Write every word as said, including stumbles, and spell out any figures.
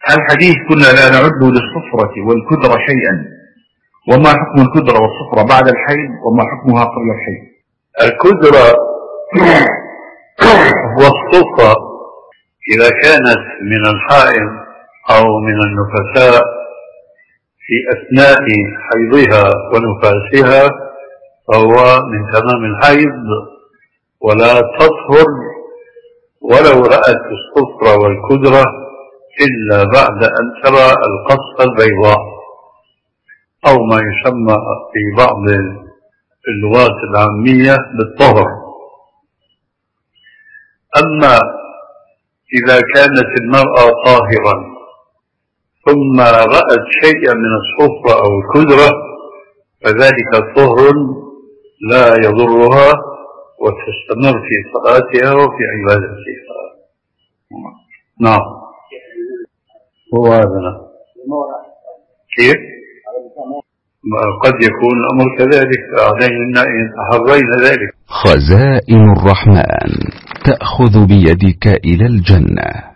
الحديث كنا لا نعد للصفرة والكدرة شيئا، وما حكم الكدرة والصفرة بعد الحيض وما حكمها قبل الحيض؟ الكدرة والصفرة إذا كانت من الحائض أو من النفساء في أثناء حيضها ونفاسها فهو من تمام الحيض ولا تطهر ولو رأت الصفرة والكدرة إلا بعد أن ترى القصة البيضاء أو ما يسمى في بعض اللغات العامية بالطهر. أما إذا كانت المرأة طاهرا ثم رأت شيئا من الصفرة أو الكدرة فذلك طهر لا يضرها وتستمر في صلاتها وفي عبادتها. نعم. هو هذا كيف؟ قد يكون الأمر كذلك، علينا إن تحرينا ذلك. خزائن الرحمن تأخذ بيدك إلى الجنة.